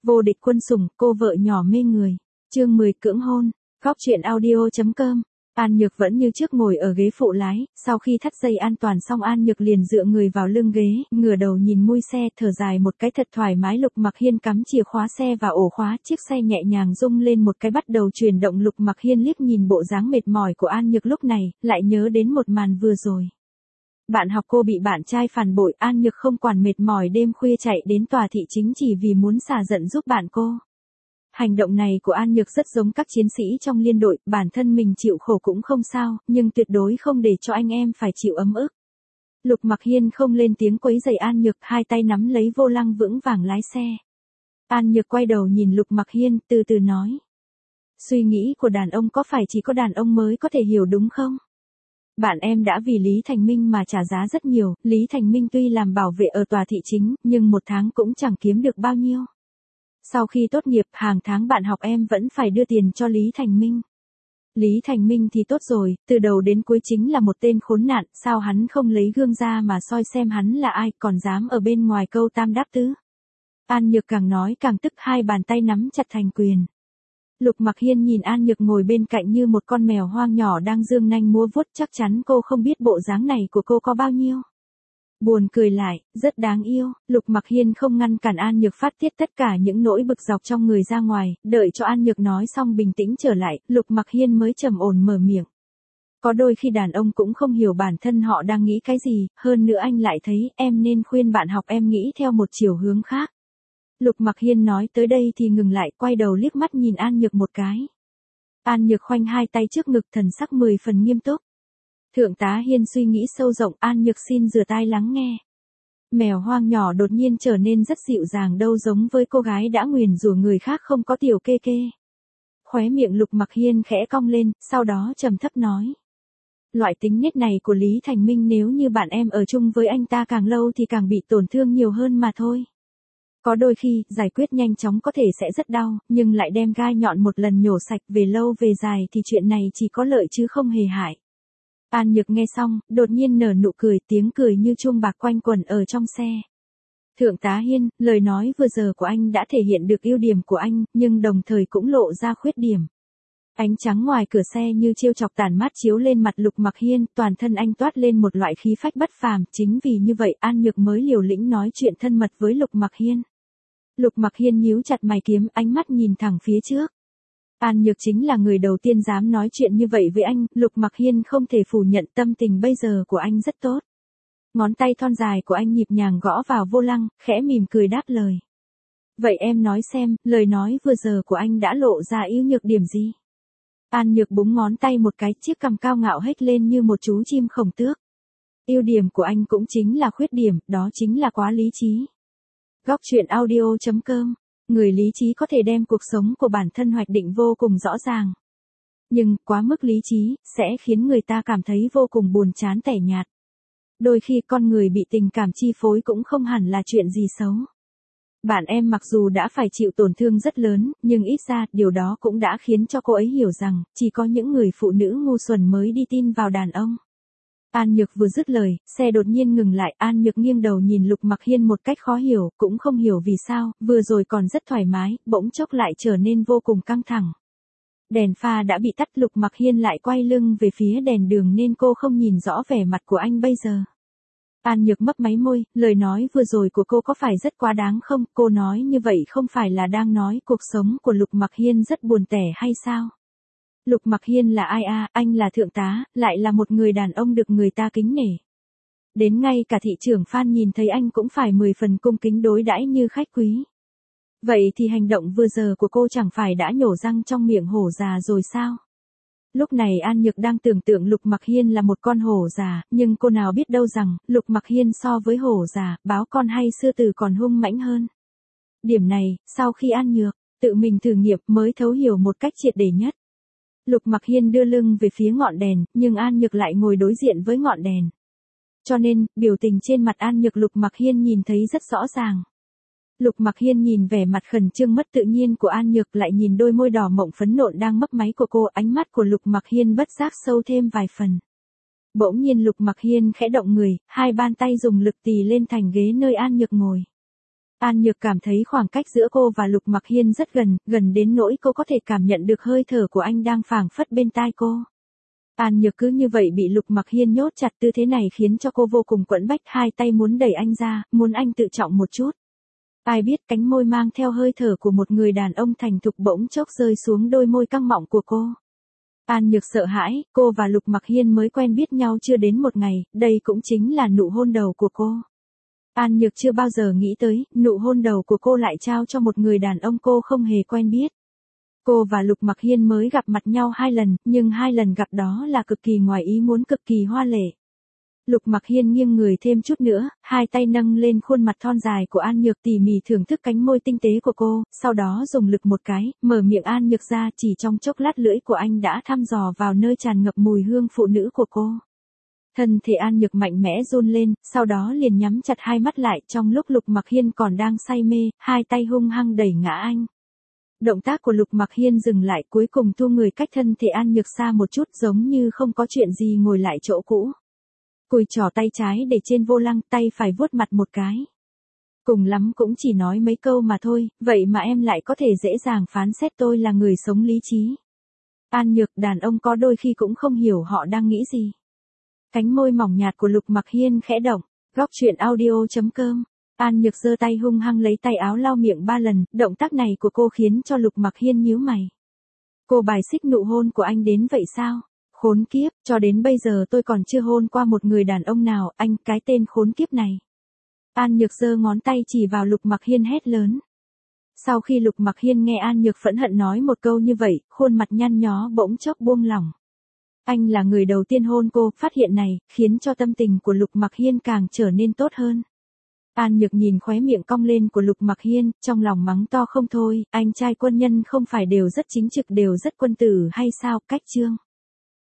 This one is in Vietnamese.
Vô địch quân sủng, cô vợ nhỏ mê người. Chương 10 cưỡng hôn. Góc truyện audio.com. An Nhược vẫn như trước ngồi ở ghế phụ lái, sau khi thắt dây an toàn xong An Nhược liền dựa người vào lưng ghế, ngửa đầu nhìn mui xe, thở dài một cái thật thoải mái. Lục Mặc Hiên cắm chìa khóa xe vào ổ khóa, chiếc xe nhẹ nhàng rung lên một cái bắt đầu chuyển động. Lục Mặc Hiên liếc nhìn bộ dáng mệt mỏi của An Nhược lúc này, lại nhớ đến một màn vừa rồi. Bạn học cô bị bạn trai phản bội, An Nhược không quản mệt mỏi đêm khuya chạy đến tòa thị chính chỉ vì muốn xả giận giúp bạn cô. Hành động này của An Nhược rất giống các chiến sĩ trong liên đội, bản thân mình chịu khổ cũng không sao, nhưng tuyệt đối không để cho anh em phải chịu ấm ức. Lục Mặc Hiên không lên tiếng quấy rầy An Nhược, hai tay nắm lấy vô lăng vững vàng lái xe. An Nhược quay đầu nhìn Lục Mặc Hiên, từ từ nói. Suy nghĩ của đàn ông có phải chỉ có đàn ông mới có thể hiểu đúng không? Bạn em đã vì Lý Thành Minh mà trả giá rất nhiều, Lý Thành Minh tuy làm bảo vệ ở tòa thị chính, nhưng một tháng cũng chẳng kiếm được bao nhiêu. Sau khi tốt nghiệp, hàng tháng bạn học em vẫn phải đưa tiền cho Lý Thành Minh. Lý Thành Minh thì tốt rồi, từ đầu đến cuối chính là một tên khốn nạn, sao hắn không lấy gương ra mà soi xem hắn là ai, còn dám ở bên ngoài câu tam đáp tứ. An Nhược càng nói càng tức, hai bàn tay nắm chặt thành quyền. Lục Mặc Hiên nhìn An Nhược ngồi bên cạnh như một con mèo hoang nhỏ đang dương nanh múa vuốt, chắc chắn cô không biết bộ dáng này của cô có bao nhiêu buồn cười lại, rất đáng yêu. Lục Mặc Hiên không ngăn cản An Nhược phát tiết tất cả những nỗi bực dọc trong người ra ngoài, đợi cho An Nhược nói xong bình tĩnh trở lại, Lục Mặc Hiên mới trầm ổn mở miệng. Có đôi khi đàn ông cũng không hiểu bản thân họ đang nghĩ cái gì, hơn nữa anh lại thấy em nên khuyên bạn học em nghĩ theo một chiều hướng khác. Lục Mặc Hiên nói tới đây thì ngừng lại, quay đầu liếc mắt nhìn An Nhược một cái. An Nhược khoanh hai tay trước ngực, thần sắc 10 phần nghiêm túc. Thượng tá Hiên suy nghĩ sâu rộng, An Nhược xin rửa tai lắng nghe. Mèo hoang nhỏ đột nhiên trở nên rất dịu dàng, đâu giống với cô gái đã nguyền rủa người khác không có tiểu kê kê. Khóe miệng Lục Mặc Hiên khẽ cong lên, sau đó trầm thấp nói. Loại tính nết này của Lý Thành Minh nếu như bạn em ở chung với anh ta càng lâu thì càng bị tổn thương nhiều hơn mà thôi. Có đôi khi, giải quyết nhanh chóng có thể sẽ rất đau, nhưng lại đem gai nhọn một lần nhổ sạch, về lâu về dài thì chuyện này chỉ có lợi chứ không hề hại. An Nhược nghe xong, đột nhiên nở nụ cười, tiếng cười như chuông bạc quanh quẩn ở trong xe. Thượng tá Hiên, lời nói vừa giờ của anh đã thể hiện được ưu điểm của anh, nhưng đồng thời cũng lộ ra khuyết điểm. Ánh trắng ngoài cửa xe như trêu chọc tàn mát chiếu lên mặt Lục Mặc Hiên, toàn thân anh toát lên một loại khí phách bất phàm, chính vì như vậy An Nhược mới liều lĩnh nói chuyện thân mật với Lục Mặc Hiên. Lục Mặc Hiên nhíu chặt mày kiếm, ánh mắt nhìn thẳng phía trước. An Nhược chính là người đầu tiên dám nói chuyện như vậy với anh, Lục Mặc Hiên không thể phủ nhận tâm tình bây giờ của anh rất tốt. Ngón tay thon dài của anh nhịp nhàng gõ vào vô lăng, khẽ mỉm cười đáp lời. Vậy em nói xem, lời nói vừa giờ của anh đã lộ ra ưu nhược điểm gì? An Nhược búng ngón tay một cái, chiếc cằm cao ngạo hếch lên như một chú chim khổng tước. Ưu điểm của anh cũng chính là khuyết điểm, đó chính là quá lý trí. Góc truyện audio.com. Người lý trí có thể đem cuộc sống của bản thân hoạch định vô cùng rõ ràng. Nhưng, quá mức lý trí, sẽ khiến người ta cảm thấy vô cùng buồn chán tẻ nhạt. Đôi khi con người bị tình cảm chi phối cũng không hẳn là chuyện gì xấu. Bạn em mặc dù đã phải chịu tổn thương rất lớn, nhưng ít ra, điều đó cũng đã khiến cho cô ấy hiểu rằng, chỉ có những người phụ nữ ngu xuẩn mới đi tin vào đàn ông. An Nhược vừa dứt lời, xe đột nhiên ngừng lại, An Nhược nghiêng đầu nhìn Lục Mặc Hiên một cách khó hiểu, cũng không hiểu vì sao, vừa rồi còn rất thoải mái, bỗng chốc lại trở nên vô cùng căng thẳng. Đèn pha đã bị tắt, Lục Mặc Hiên lại quay lưng về phía đèn đường nên cô không nhìn rõ vẻ mặt của anh bây giờ. An Nhược mấp máy môi, lời nói vừa rồi của cô có phải rất quá đáng không? Cô nói như vậy không phải là đang nói cuộc sống của Lục Mặc Hiên rất buồn tẻ hay sao? Lục Mặc Hiên là ai à? Anh là thượng tá, lại là một người đàn ông được người ta kính nể. Đến ngay cả thị trưởng Phan nhìn thấy anh cũng phải 10 phần cung kính đối đãi như khách quý. Vậy thì hành động vừa giờ của cô chẳng phải đã nhổ răng trong miệng hổ già rồi sao? Lúc này An Nhược đang tưởng tượng Lục Mặc Hiên là một con hổ già, nhưng cô nào biết đâu rằng, Lục Mặc Hiên so với hổ già, báo con hay sư tử còn hung mãnh hơn. Điểm này, sau khi An Nhược tự mình thử nghiệm mới thấu hiểu một cách triệt để nhất. Lục Mặc Hiên đưa lưng về phía ngọn đèn, nhưng An Nhược lại ngồi đối diện với ngọn đèn. Cho nên, biểu tình trên mặt An Nhược Lục Mặc Hiên nhìn thấy rất rõ ràng. Lục Mặc Hiên nhìn vẻ mặt khẩn trương mất tự nhiên của An Nhược, lại nhìn đôi môi đỏ mọng phấn nộn đang mấp máy của cô, ánh mắt của Lục Mặc Hiên bất giác sâu thêm vài phần. Bỗng nhiên Lục Mặc Hiên khẽ động người, hai bàn tay dùng lực tì lên thành ghế nơi An Nhược ngồi. An Nhược cảm thấy khoảng cách giữa cô và Lục Mặc Hiên rất gần, gần đến nỗi cô có thể cảm nhận được hơi thở của anh đang phảng phất bên tai cô. An Nhược cứ như vậy bị Lục Mặc Hiên nhốt chặt, tư thế này khiến cho cô vô cùng quẫn bách, hai tay muốn đẩy anh ra, muốn anh tự trọng một chút. Ai biết cánh môi mang theo hơi thở của một người đàn ông thành thục bỗng chốc rơi xuống đôi môi căng mọng của cô. An Nhược sợ hãi, cô và Lục Mặc Hiên mới quen biết nhau chưa đến một ngày, đây cũng chính là nụ hôn đầu của cô. An Nhược chưa bao giờ nghĩ tới, nụ hôn đầu của cô lại trao cho một người đàn ông cô không hề quen biết. Cô và Lục Mặc Hiên mới gặp mặt nhau 2 lần, nhưng 2 lần gặp đó là cực kỳ ngoài ý muốn, cực kỳ hoa lệ. Lục Mặc Hiên nghiêng người thêm chút nữa, hai tay nâng lên khuôn mặt thon dài của An Nhược, tỉ mỉ thưởng thức cánh môi tinh tế của cô, sau đó dùng lực một cái, mở miệng An Nhược ra, chỉ trong chốc lát lưỡi của anh đã thăm dò vào nơi tràn ngập mùi hương phụ nữ của cô. Thân thể An Nhược mạnh mẽ run lên, sau đó liền nhắm chặt hai mắt lại, trong lúc Lục Mặc Hiên còn đang say mê, hai tay hung hăng đẩy ngã anh. Động tác của Lục Mặc Hiên dừng lại, cuối cùng thu người cách thân thể An Nhược xa một chút, giống như không có chuyện gì ngồi lại chỗ cũ. Cùi trỏ tay trái để trên vô lăng, tay phải vuốt mặt một cái. Cùng lắm cũng chỉ nói mấy câu mà thôi, vậy mà em lại có thể dễ dàng phán xét tôi là người sống lý trí. An Nhược, đàn ông có đôi khi cũng không hiểu họ đang nghĩ gì. Cánh môi mỏng nhạt của Lục Mặc Hiên khẽ động, góc truyện audio.com. An Nhược giơ tay hung hăng lấy tay áo lau miệng 3 lần, động tác này của cô khiến cho Lục Mặc Hiên nhíu mày. Cô bài xích nụ hôn của anh đến vậy sao? Khốn kiếp, cho đến bây giờ tôi còn chưa hôn qua một người đàn ông nào, anh, cái tên khốn kiếp này. An Nhược giơ ngón tay chỉ vào Lục Mặc Hiên hét lớn. Sau khi Lục Mặc Hiên nghe An Nhược phẫn hận nói một câu như vậy, khuôn mặt nhăn nhó bỗng chốc buông lỏng. Anh là người đầu tiên hôn cô, phát hiện này, khiến cho tâm tình của Lục Mặc Hiên càng trở nên tốt hơn. An Nhược nhìn khóe miệng cong lên của Lục Mặc Hiên, trong lòng mắng to không thôi, anh trai quân nhân không phải đều rất chính trực, đều rất quân tử hay sao, cách chương.